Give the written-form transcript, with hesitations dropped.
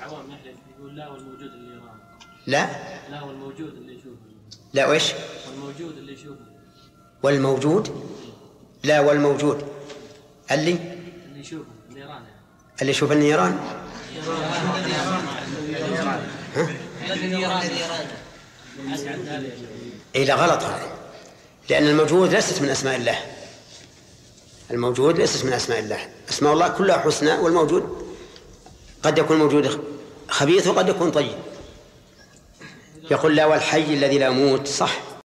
العوام يحلف يقول لا والموجود اللي يراه. لا والموجود اللي يشوفه. لا وإيش؟ والموجود اللي يشوفه. والموجود لا والموجود اللي يشوفه النيران. اللي يشوف النيران. إيه لا غلط هذا، لأن الموجود ليست من أسماء الله. الموجود ليست من أسماء الله. أسماء الله كلها حسنى، والموجود قد يكون موجود خبيث وقد يكون طيب. يقول لا والحي الذي لا يموت، صح.